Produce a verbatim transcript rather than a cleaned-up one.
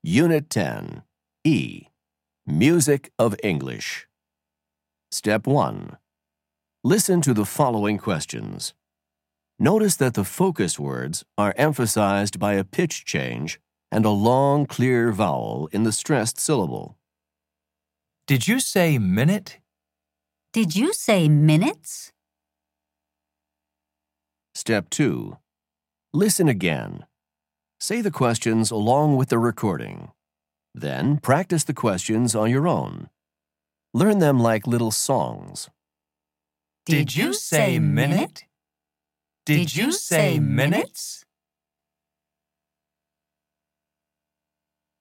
Unit ten, E. Music of English. Step one. Listen to the following questions. Notice that the focus words are emphasized by a pitch change and a long, clear vowel in the stressed syllable. Did you say minute? Did you say minutes? Step two. Listen again. Say the questions along with the recording. Then practice the questions on your own. Learn them like little songs. Did you say minute? Did you say minutes?